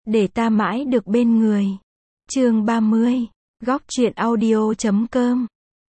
để ta mãi được bên người. Chương 30, góc truyện audio.com.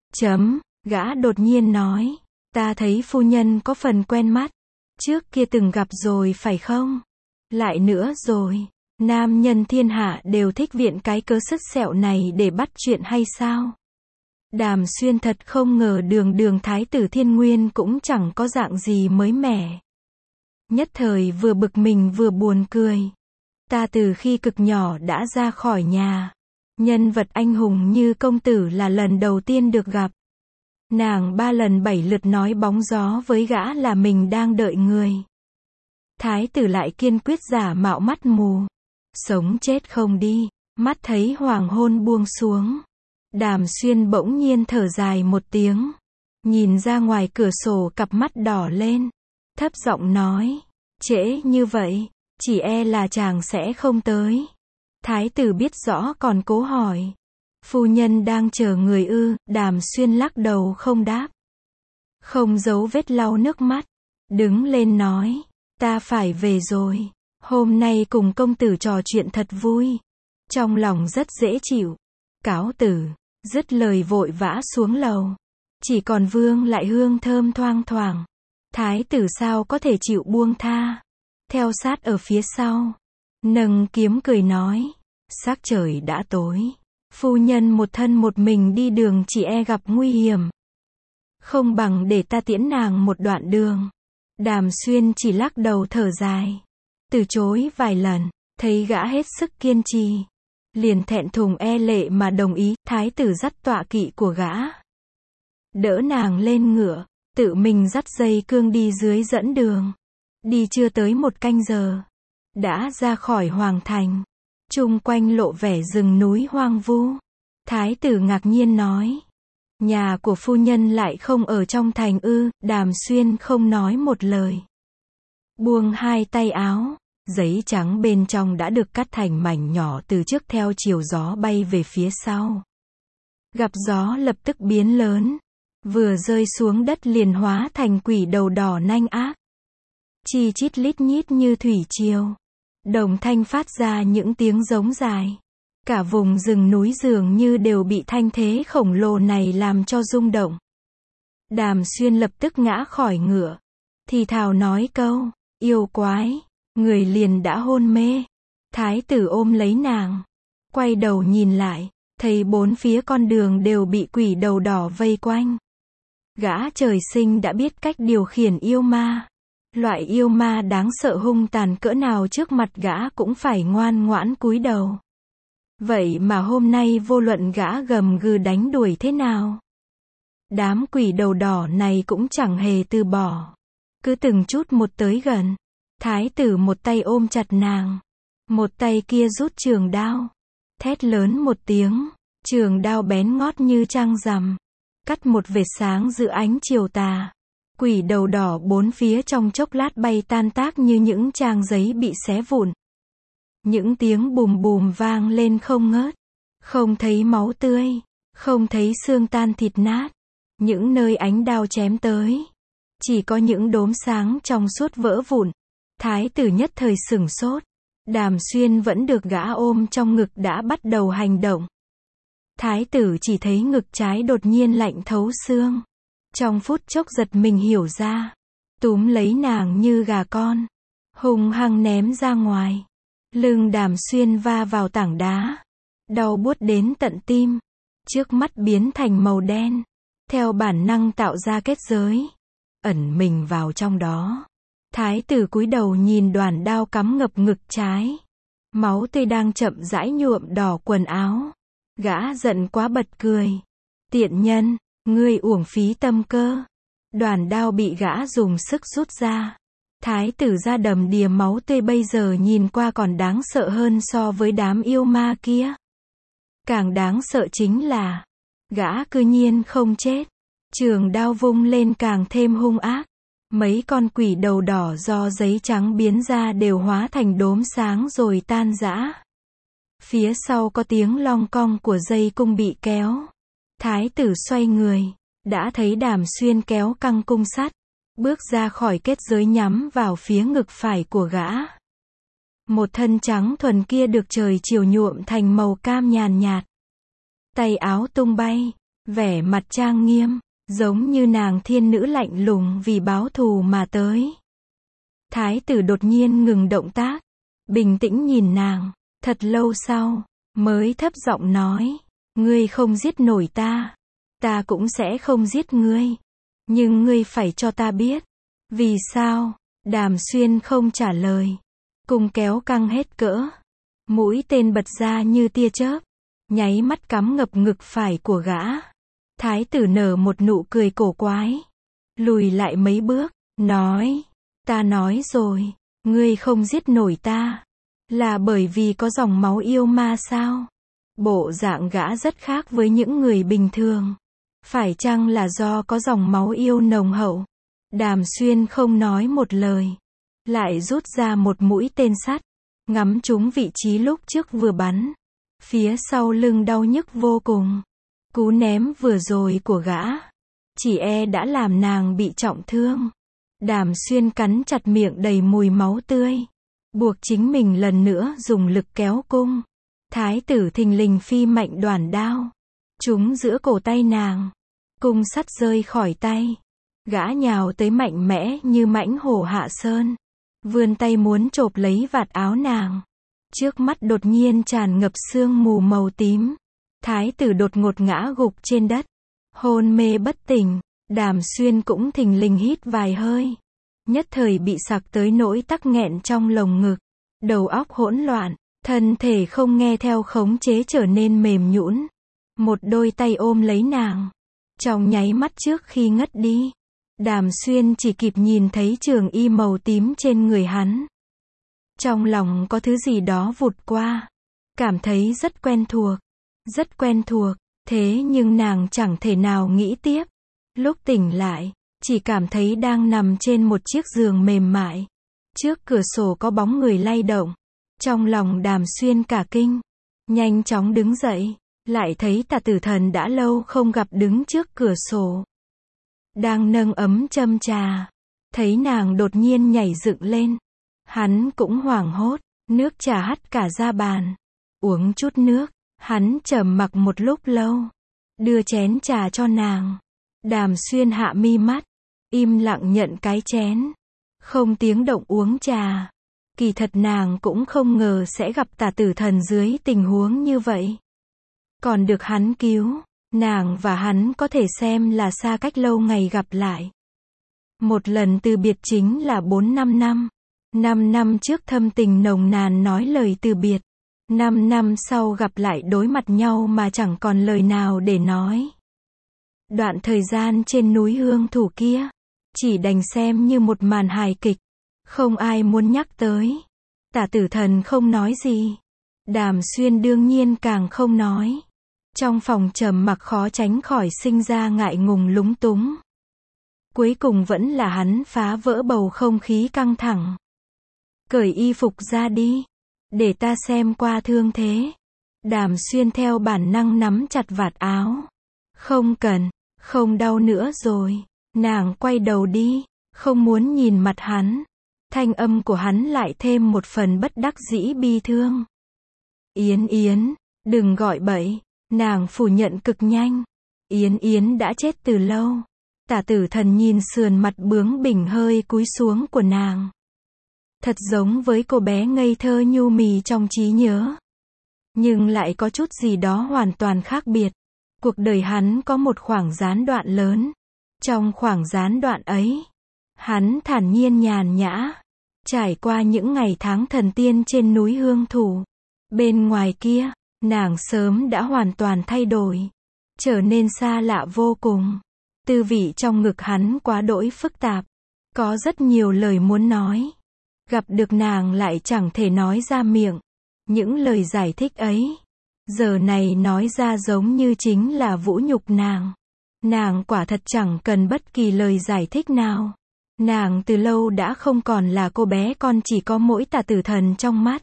Gã đột nhiên nói, ta thấy phu nhân có phần quen mắt, trước kia từng gặp rồi phải không? Lại nữa rồi, nam nhân thiên hạ đều thích viện cái cớ sứt sẹo này để bắt chuyện hay sao? Đàm Xuyên thật không ngờ đường thái tử Thiên Nguyên cũng chẳng có dạng gì mới mẻ. Nhất thời vừa bực mình vừa buồn cười. Ta từ khi cực nhỏ đã ra khỏi nhà. Nhân vật anh hùng như công tử là lần đầu tiên được gặp. Nàng 3 lần 7 lượt nói bóng gió với gã là mình đang đợi người. Thái tử lại kiên quyết giả mạo mắt mù. Sống chết không đi, mắt thấy hoàng hôn buông xuống. Đàm Xuyên bỗng nhiên thở dài một tiếng. Nhìn ra ngoài cửa sổ cặp mắt đỏ lên. Thấp giọng nói, trễ như vậy, chỉ e là chàng sẽ không tới. Thái tử biết rõ còn cố hỏi. Phu nhân đang chờ người ư? Đàm Xuyên lắc đầu không đáp. Không giấu vết lau nước mắt. Đứng lên nói, ta phải về rồi. Hôm nay cùng công tử trò chuyện thật vui. Trong lòng rất dễ chịu. Cáo tử. Dứt lời vội vã xuống lầu. Chỉ còn vương lại hương thơm thoang thoảng. Thái tử sao có thể chịu buông tha. Theo sát ở phía sau. Nâng kiếm cười nói. Sắc trời đã tối. Phu nhân một thân một mình đi đường chỉ e gặp nguy hiểm. Không bằng để ta tiễn nàng một đoạn đường. Đàm Xuyên chỉ lắc đầu thở dài. Từ chối vài lần. Thấy gã hết sức kiên trì. Liền thẹn thùng e lệ mà đồng ý. Thái tử dắt tọa kỵ của gã. Đỡ nàng lên ngựa. Tự mình dắt dây cương đi dưới dẫn đường. Đi chưa tới 1 canh giờ. Đã ra khỏi hoàng thành. Chung quanh lộ vẻ rừng núi hoang vu. Thái tử ngạc nhiên nói. Nhà của phu nhân lại không ở trong thành ư? Đàm Xuyên không nói một lời. Buông hai tay áo. Giấy trắng bên trong đã được cắt thành mảnh nhỏ từ trước theo chiều gió bay về phía sau. Gặp gió lập tức biến lớn. Vừa rơi xuống đất liền hóa thành quỷ đầu đỏ nanh ác. Chi chít lít nhít như thủy triều. Đồng thanh phát ra những tiếng giống dài. Cả vùng rừng núi dường như đều bị thanh thế khổng lồ này làm cho rung động. Đàm Xuyên lập tức ngã khỏi ngựa. Thì thào nói câu, yêu quái. Người liền đã hôn mê. Thái tử ôm lấy nàng. Quay đầu nhìn lại. Thấy 4 phía con đường đều bị quỷ đầu đỏ vây quanh. Gã trời sinh đã biết cách điều khiển yêu ma. Loại yêu ma đáng sợ hung tàn cỡ nào trước mặt gã cũng phải ngoan ngoãn cúi đầu. Vậy mà hôm nay vô luận gã gầm gừ đánh đuổi thế nào. Đám quỷ đầu đỏ này cũng chẳng hề từ bỏ. Cứ từng chút một tới gần. Thái tử một tay ôm chặt nàng. Một tay kia rút trường đao. Thét lớn một tiếng. Trường đao bén ngót như trăng rằm. Cắt một vệt sáng giữa ánh chiều tà. Quỷ đầu đỏ 4 phía trong chốc lát bay tan tác như những trang giấy bị xé vụn. Những tiếng bùm bùm vang lên không ngớt. Không thấy máu tươi. Không thấy xương tan thịt nát. Những nơi ánh đao chém tới. Chỉ có những đốm sáng trong suốt vỡ vụn. Thái tử nhất thời sửng sốt. Đàm Xuyên vẫn được gã ôm trong ngực đã bắt đầu hành động. Thái tử chỉ thấy ngực trái đột nhiên lạnh thấu xương. Trong phút chốc giật mình hiểu ra. Túm lấy nàng như gà con. Hung hăng ném ra ngoài. Lưng Đàm Xuyên va vào tảng đá. Đau buốt đến tận tim. Trước mắt biến thành màu đen. Theo bản năng tạo ra kết giới. Ẩn mình vào trong đó. Thái tử cúi đầu nhìn đoàn đao cắm ngập ngực trái. Máu tươi đang chậm rãi nhuộm đỏ quần áo. Gã giận quá bật cười. Tiện nhân, ngươi uổng phí tâm cơ. Đoàn đao bị gã dùng sức rút ra. Thái tử ra đầm đìa máu tươi bây giờ nhìn qua còn đáng sợ hơn so với đám yêu ma kia. Càng đáng sợ chính là, gã cư nhiên không chết. Trường đao vung lên càng thêm hung ác. Mấy con quỷ đầu đỏ do giấy trắng biến ra đều hóa thành đốm sáng rồi tan rã. Phía sau có tiếng long cong của dây cung bị kéo. Thái tử xoay người. Đã thấy Đàm Xuyên kéo căng cung sắt. Bước ra khỏi kết giới nhắm vào phía ngực phải của gã. Một thân trắng thuần kia được trời chiều nhuộm thành màu cam nhàn nhạt. Tay áo tung bay, vẻ mặt trang nghiêm, giống như nàng thiên nữ lạnh lùng vì báo thù mà tới. Thái tử đột nhiên ngừng động tác, bình tĩnh nhìn nàng, thật lâu sau, mới thấp giọng nói, ngươi không giết nổi ta, ta cũng sẽ không giết ngươi, nhưng ngươi phải cho ta biết, vì sao? Đàm Xuyên không trả lời, cung kéo căng hết cỡ, mũi tên bật ra như tia chớp, nháy mắt cắm ngập ngực phải của gã. Thái tử nở một nụ cười cổ quái, lùi lại mấy bước, nói, ta nói rồi, ngươi không giết nổi ta, là bởi vì có dòng máu yêu ma sao? Bộ dạng gã rất khác với những người bình thường. Phải chăng là do có dòng máu yêu nồng hậu? Đàm Xuyên không nói một lời, lại rút ra một mũi tên sắt, ngắm trúng vị trí lúc trước vừa bắn. Phía sau lưng đau nhức vô cùng. Cú ném vừa rồi của gã, chỉ e đã làm nàng bị trọng thương. Đàm Xuyên cắn chặt miệng đầy mùi máu tươi, buộc chính mình lần nữa dùng lực kéo cung. Thái tử thình lình phi mạnh đoản đao, trúng giữa cổ tay nàng. Cung sắt rơi khỏi tay. Gã nhào tới mạnh mẽ như mãnh hổ hạ sơn, vươn tay muốn chộp lấy vạt áo nàng. Trước mắt đột nhiên tràn ngập sương mù màu tím. Thái tử đột ngột ngã gục trên đất, hôn mê bất tỉnh. Đàm Xuyên cũng thình lình hít vài hơi, nhất thời bị sặc tới nỗi tắc nghẹn trong lồng ngực, đầu óc hỗn loạn, thân thể không nghe theo khống chế trở nên mềm nhũn. Một đôi tay ôm lấy nàng. Trong nháy mắt trước khi ngất đi, Đàm Xuyên chỉ kịp nhìn thấy trường y màu tím trên người hắn. Trong lòng có thứ gì đó vụt qua, cảm thấy rất quen thuộc, thế nhưng nàng chẳng thể nào nghĩ tiếp. Lúc tỉnh lại, chỉ cảm thấy đang nằm trên một chiếc giường mềm mại. Trước cửa sổ có bóng người lay động. Trong lòng Đàm Xuyên cả kinh, nhanh chóng đứng dậy, lại thấy Tả Tử Thần đã lâu không gặp đứng trước cửa sổ. Đang nâng ấm châm trà, thấy nàng đột nhiên nhảy dựng lên. Hắn cũng hoảng hốt, nước trà hắt cả ra bàn. Uống chút nước, hắn trầm mặc một lúc lâu, đưa chén trà cho nàng. Đàm Xuyên hạ mi mắt, im lặng nhận cái chén, không tiếng động uống trà. Kỳ thật nàng cũng không ngờ sẽ gặp Tả Tử Thần dưới tình huống như vậy. Còn được hắn cứu, nàng và hắn có thể xem là xa cách lâu ngày gặp lại. Một lần từ biệt chính là 4-5 năm. 5 năm trước thâm tình nồng nàn nói lời từ biệt. 5 năm sau gặp lại đối mặt nhau mà chẳng còn lời nào để nói. Đoạn thời gian trên núi Hương Thủ kia, chỉ đành xem như một màn hài kịch, không ai muốn nhắc tới. Tả Tử Thần không nói gì, Đàm Xuyên đương nhiên càng không nói. Trong phòng trầm mặc khó tránh khỏi sinh ra ngại ngùng lúng túng. Cuối cùng vẫn là hắn phá vỡ bầu không khí căng thẳng. Cởi y phục ra đi, để ta xem qua thương thế. Đàm Xuyên theo bản năng nắm chặt vạt áo. Không cần, không đau nữa rồi. Nàng quay đầu đi, không muốn nhìn mặt hắn. Thanh âm của hắn lại thêm một phần bất đắc dĩ bi thương. Yến Yến, đừng gọi bậy. Nàng phủ nhận cực nhanh. Yến Yến đã chết từ lâu. Tả Tử Thần nhìn sườn mặt bướng bỉnh hơi cúi xuống của nàng. Thật giống với cô bé ngây thơ nhu mì trong trí nhớ. Nhưng lại có chút gì đó hoàn toàn khác biệt. Cuộc đời hắn có một khoảng gián đoạn lớn. Trong khoảng gián đoạn ấy, hắn thản nhiên nhàn nhã, trải qua những ngày tháng thần tiên trên núi Hương Thủ. Bên ngoài kia, nàng sớm đã hoàn toàn thay đổi, trở nên xa lạ vô cùng. Tư vị trong ngực hắn quá đỗi phức tạp, có rất nhiều lời muốn nói. Gặp được nàng lại chẳng thể nói ra miệng. Những lời giải thích ấy, giờ này nói ra giống như chính là vũ nhục nàng. Nàng quả thật chẳng cần bất kỳ lời giải thích nào. Nàng từ lâu đã không còn là cô bé con chỉ có mỗi Tả Tử Thần trong mắt.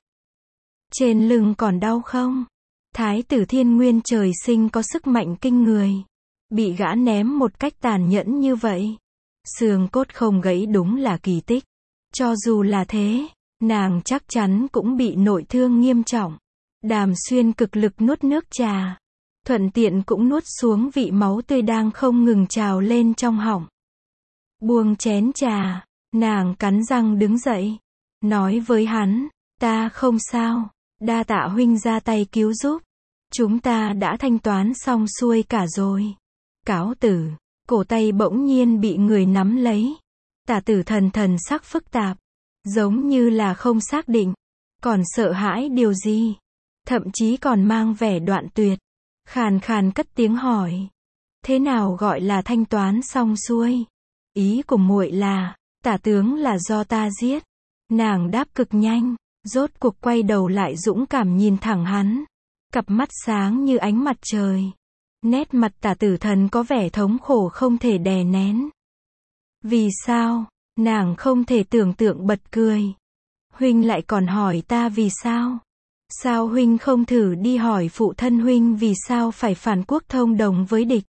Trên lưng còn đau không? Thái tử Thiên Nguyên trời sinh có sức mạnh kinh người. Bị gã ném một cách tàn nhẫn như vậy. Xương cốt không gãy đúng là kỳ tích. Cho dù là thế, nàng chắc chắn cũng bị nội thương nghiêm trọng. Đàm Xuyên cực lực nuốt nước trà, thuận tiện cũng nuốt xuống vị máu tươi đang không ngừng trào lên trong họng. Buông chén trà, nàng cắn răng đứng dậy, nói với hắn, ta không sao, đa tạ huynh ra tay cứu giúp. Chúng ta đã thanh toán xong xuôi cả rồi. Cáo từ, cổ tay bỗng nhiên bị người nắm lấy. Tả Tử Thần thần sắc phức tạp, giống như là không xác định, còn sợ hãi điều gì, thậm chí còn mang vẻ đoạn tuyệt, khàn khàn cất tiếng hỏi. Thế nào gọi là thanh toán xong xuôi? Ý của muội là, tả tướng là do ta giết. Nàng đáp cực nhanh, rốt cuộc quay đầu lại dũng cảm nhìn thẳng hắn. Cặp mắt sáng như ánh mặt trời. Nét mặt Tả Tử Thần có vẻ thống khổ không thể đè nén. Vì sao? Nàng không thể tưởng tượng bật cười. Huynh lại còn hỏi ta vì sao? Sao huynh không thử đi hỏi phụ thân huynh vì sao phải phản quốc thông đồng với địch?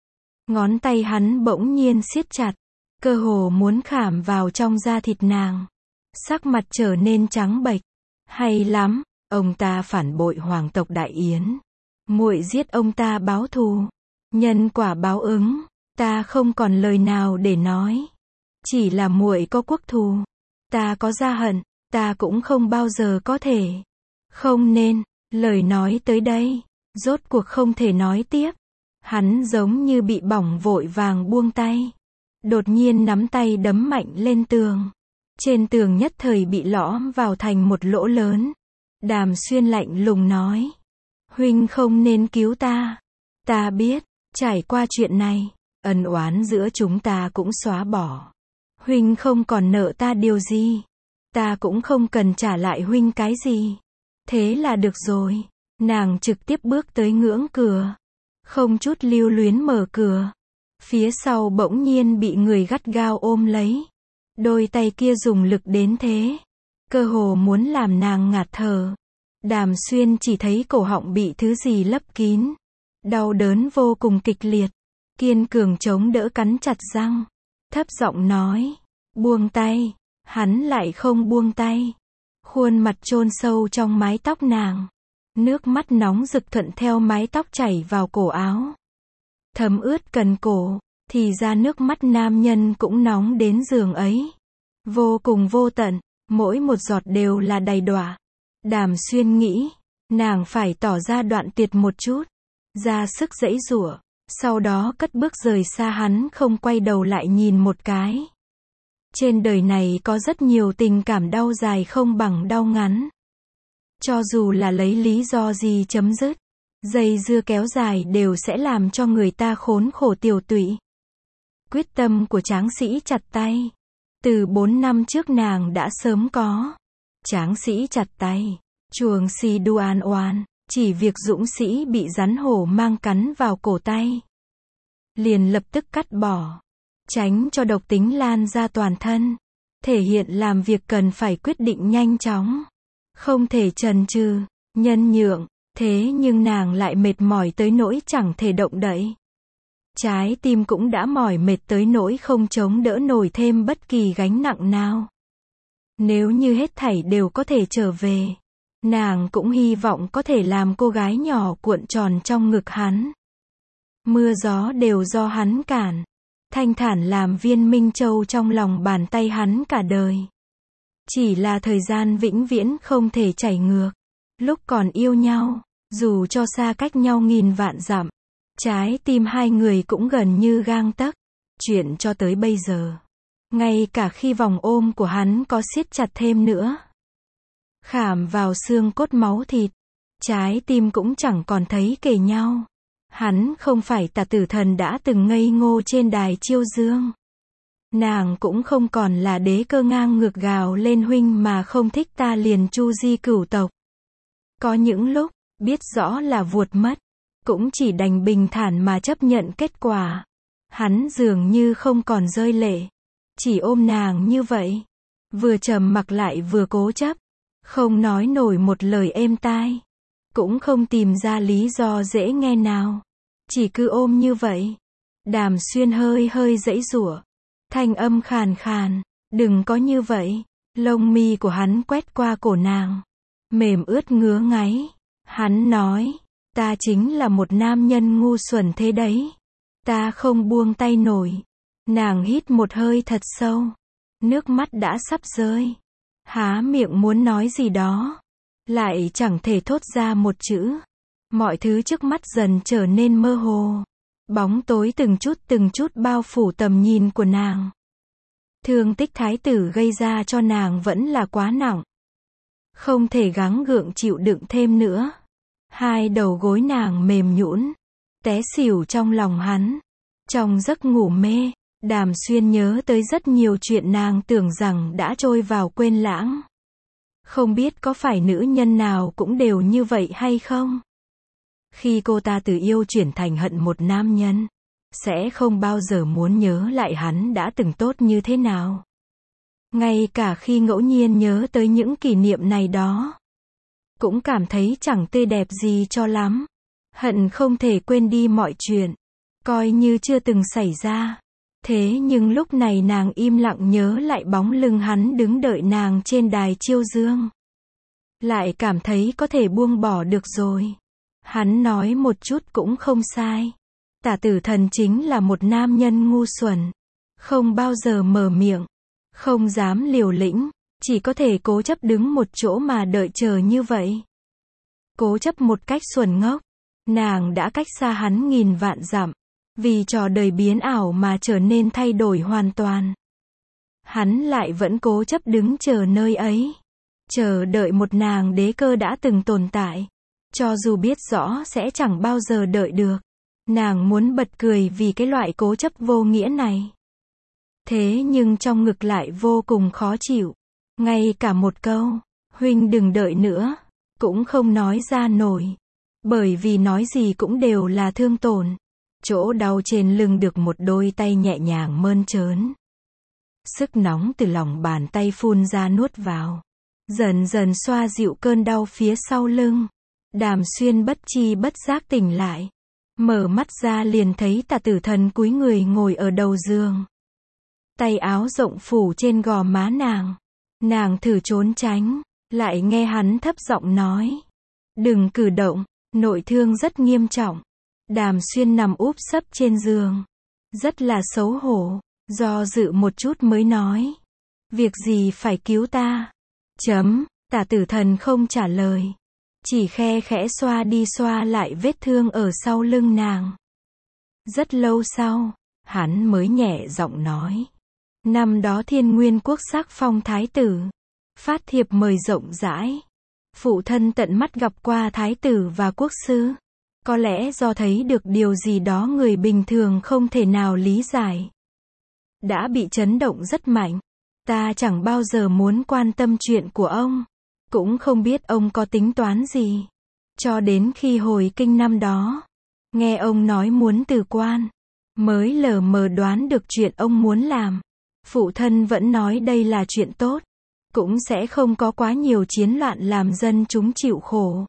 Ngón tay hắn bỗng nhiên siết chặt, cơ hồ muốn khảm vào trong da thịt nàng. Sắc mặt trở nên trắng bệch. Hay lắm, ông ta phản bội hoàng tộc Đại Yến. Muội giết ông ta báo thù. Nhân quả báo ứng, ta không còn lời nào để nói. Chỉ là muội có quốc thù, ta có gia hận, ta cũng không bao giờ có thể. Không nên, lời nói tới đây, rốt cuộc không thể nói tiếp. Hắn giống như bị bỏng vội vàng buông tay. Đột nhiên nắm tay đấm mạnh lên tường. Trên tường nhất thời bị lõm vào thành một lỗ lớn. Đàm Xuyên lạnh lùng nói. Huynh không nên cứu ta. Ta biết, trải qua chuyện này, ân oán giữa chúng ta cũng xóa bỏ. Huynh không còn nợ ta điều gì. Ta cũng không cần trả lại huynh cái gì. Thế là được rồi. Nàng trực tiếp bước tới ngưỡng cửa. Không chút lưu luyến mở cửa. Phía sau bỗng nhiên bị người gắt gao ôm lấy. Đôi tay kia dùng lực đến thế. Cơ hồ muốn làm nàng ngạt thở. Đàm Xuyên chỉ thấy cổ họng bị thứ gì lấp kín. Đau đớn vô cùng kịch liệt. Kiên cường chống đỡ cắn chặt răng. Thấp giọng nói. Buông tay. Hắn lại không buông tay. Khuôn mặt chôn sâu trong mái tóc nàng. Nước mắt nóng rực thuận theo mái tóc chảy vào cổ áo. Thấm ướt cần cổ. Thì ra nước mắt nam nhân cũng nóng đến giường ấy. Vô cùng vô tận. Mỗi một giọt đều là đầy đọa. Đàm Xuyên nghĩ. Nàng phải tỏ ra đoạn tuyệt một chút. Ra sức giãy giụa. Sau đó cất bước rời xa hắn, không quay đầu lại nhìn một cái. Trên đời này có rất nhiều tình cảm đau dài không bằng đau ngắn. Cho dù là lấy lý do gì chấm dứt, dây dưa kéo dài đều sẽ làm cho người ta khốn khổ tiều tụy. Quyết tâm của tráng sĩ chặt tay. Từ 4 năm trước nàng đã sớm có. Tráng sĩ chặt tay. Chuồng si Duan oan. Chỉ việc dũng sĩ bị rắn hổ mang cắn vào cổ tay. Liền lập tức cắt bỏ. Tránh cho độc tính lan ra toàn thân. Thể hiện làm việc cần phải quyết định nhanh chóng. Không thể chần chừ, nhân nhượng. Thế nhưng nàng lại mệt mỏi tới nỗi chẳng thể động đậy. Trái tim cũng đã mỏi mệt tới nỗi không chống đỡ nổi thêm bất kỳ gánh nặng nào. Nếu như hết thảy đều có thể trở về, nàng cũng hy vọng có thể làm cô gái nhỏ cuộn tròn trong ngực hắn. Mưa gió đều do hắn cản. Thanh thản làm viên minh châu trong lòng bàn tay hắn cả đời. Chỉ là thời gian vĩnh viễn không thể chảy ngược. Lúc còn yêu nhau, dù cho xa cách nhau nghìn vạn dặm, trái tim hai người cũng gần như gang tấc. Chuyện cho tới bây giờ, ngay cả khi vòng ôm của hắn có siết chặt thêm nữa, khảm vào xương cốt máu thịt, trái tim cũng chẳng còn thấy kề nhau. Hắn không phải Tả Tử Thần đã từng ngây ngô trên đài chiêu dương. Nàng cũng không còn là đế cơ ngang ngược gào lên huynh mà không thích ta liền chu di cửu tộc. Có những lúc, biết rõ là vuột mất, cũng chỉ đành bình thản mà chấp nhận kết quả. Hắn dường như không còn rơi lệ, chỉ ôm nàng như vậy. Vừa trầm mặc lại vừa cố chấp, không nói nổi một lời êm tai. Cũng không tìm ra lý do dễ nghe nào. Chỉ cứ ôm như vậy. Đàm Xuyên hơi hơi giãy giụa. Thanh âm khàn khàn. Đừng có như vậy. Lông mi của hắn quét qua cổ nàng, mềm ướt ngứa ngáy. Hắn nói, ta chính là một nam nhân ngu xuẩn thế đấy. Ta không buông tay nổi. Nàng hít một hơi thật sâu. Nước mắt đã sắp rơi. Há miệng muốn nói gì đó. Lại chẳng thể thốt ra một chữ. Mọi thứ trước mắt dần trở nên mơ hồ. Bóng tối từng chút bao phủ tầm nhìn của nàng. Thương tích thái tử gây ra cho nàng vẫn là quá nặng. Không thể gắng gượng chịu đựng thêm nữa. Hai đầu gối nàng mềm nhũn, té xỉu trong lòng hắn. Trong giấc ngủ mê, Đàm Xuyên nhớ tới rất nhiều chuyện nàng tưởng rằng đã trôi vào quên lãng. Không biết có phải nữ nhân nào cũng đều như vậy hay không? Khi cô ta từ yêu chuyển thành hận một nam nhân, sẽ không bao giờ muốn nhớ lại hắn đã từng tốt như thế nào. Ngay cả khi ngẫu nhiên nhớ tới những kỷ niệm này đó, cũng cảm thấy chẳng tươi đẹp gì cho lắm. Hận không thể quên đi mọi chuyện, coi như chưa từng xảy ra. Thế nhưng lúc này nàng im lặng nhớ lại bóng lưng hắn đứng đợi nàng trên đài chiêu dương. Lại cảm thấy có thể buông bỏ được rồi. Hắn nói một chút cũng không sai. Tả Tử Thần chính là một nam nhân ngu xuẩn. Không bao giờ mở miệng. Không dám liều lĩnh. Chỉ có thể cố chấp đứng một chỗ mà đợi chờ như vậy. Cố chấp một cách xuẩn ngốc. Nàng đã cách xa hắn nghìn vạn dặm. Vì trò đời biến ảo mà trở nên thay đổi hoàn toàn. Hắn lại vẫn cố chấp đứng chờ nơi ấy. Chờ đợi một nàng đế cơ đã từng tồn tại. Cho dù biết rõ sẽ chẳng bao giờ đợi được. Nàng muốn bật cười vì cái loại cố chấp vô nghĩa này. Thế nhưng trong ngực lại vô cùng khó chịu. Ngay cả một câu, huynh đừng đợi nữa, cũng không nói ra nổi. Bởi vì nói gì cũng đều là thương tổn. Chỗ đau trên lưng được một đôi tay nhẹ nhàng mơn trớn. Sức nóng từ lòng bàn tay phun ra nuốt vào. Dần dần xoa dịu cơn đau phía sau lưng. Đàm Xuyên bất chi bất giác tỉnh lại. Mở mắt ra liền thấy Tả Tử Thần cúi người ngồi ở đầu giường. Tay áo rộng phủ trên gò má nàng. Nàng thử trốn tránh, lại nghe hắn thấp giọng nói. Đừng cử động, nội thương rất nghiêm trọng. Đàm Xuyên nằm úp sấp trên giường. Rất là xấu hổ, do dự một chút mới nói. Việc gì phải cứu ta? Tả Tử Thần không trả lời. Chỉ khe khẽ xoa đi xoa lại vết thương ở sau lưng nàng. Rất lâu sau, hắn mới nhẹ giọng nói. Năm đó Thiên Nguyên Quốc sắc phong thái tử. Phát thiệp mời rộng rãi. Phụ thân tận mắt gặp qua thái tử và quốc sư. Có lẽ do thấy được điều gì đó người bình thường không thể nào lý giải. Đã bị chấn động rất mạnh. Ta chẳng bao giờ muốn quan tâm chuyện của ông. Cũng không biết ông có tính toán gì. Cho đến khi hồi kinh năm đó. Nghe ông nói muốn từ quan. Mới lờ mờ đoán được chuyện ông muốn làm. Phụ thân vẫn nói đây là chuyện tốt. Cũng sẽ không có quá nhiều chiến loạn làm dân chúng chịu khổ.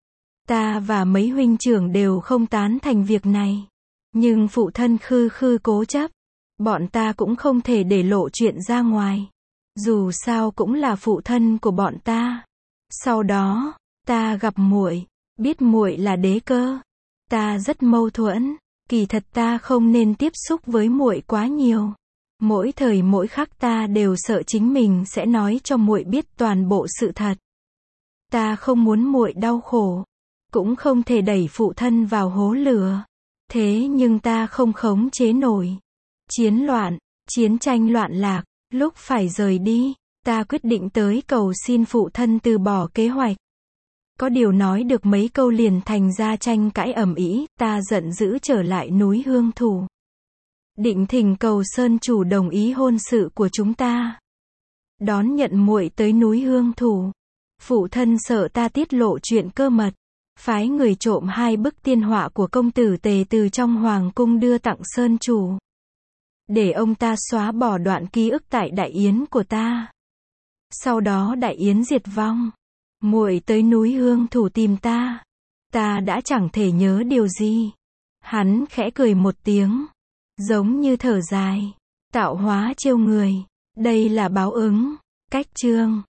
Ta và mấy huynh trưởng đều không tán thành việc này. Nhưng phụ thân khư cố chấp. Bọn ta cũng không thể để lộ chuyện ra ngoài. Dù sao cũng là phụ thân của bọn ta. Sau đó, ta gặp muội, biết muội là đế cơ. Ta rất mâu thuẫn, kỳ thật ta không nên tiếp xúc với muội quá nhiều. Mỗi thời mỗi khắc ta đều sợ chính mình sẽ nói cho muội biết toàn bộ sự thật. Ta không muốn muội đau khổ, cũng không thể đẩy phụ thân vào hố lửa. Thế nhưng ta không khống chế nổi. Chiến loạn, chiến tranh loạn lạc, lúc phải rời đi, ta quyết định tới cầu xin phụ thân từ bỏ kế hoạch. Có điều nói được mấy câu liền thành ra tranh cãi ầm ĩ, ta giận dữ trở lại núi Hương Thủ. Định thỉnh cầu Sơn chủ đồng ý hôn sự của chúng ta. Đón nhận muội tới núi Hương Thủ. Phụ thân sợ ta tiết lộ chuyện cơ mật. Phái người trộm 2 bức tiên họa của công tử Tề từ trong hoàng cung đưa tặng Sơn chủ. Để ông ta xóa bỏ đoạn ký ức tại đại yến của ta. Sau đó đại yến diệt vong. Muội tới núi Hương Thủ tìm ta. Ta đã chẳng thể nhớ điều gì. Hắn khẽ cười một tiếng. Giống như thở dài. Tạo hóa trêu người. Đây là báo ứng. Cách chương